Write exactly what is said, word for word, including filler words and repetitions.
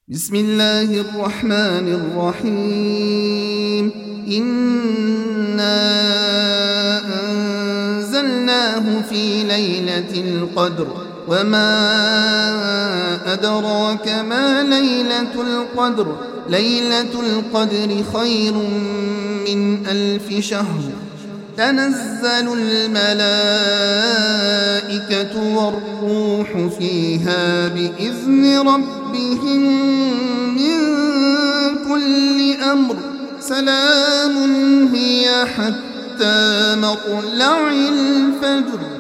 بسم الله الرحمن الرحيم. إنا أنزلناه في ليلة القدر وما أدراك ما ليلة القدر ليلة القدر خير من ألف شهر. تنزل الملائكة والروح فيها بإذن ربهم من كل أمر. سلام هي حتى مطلع الفجر.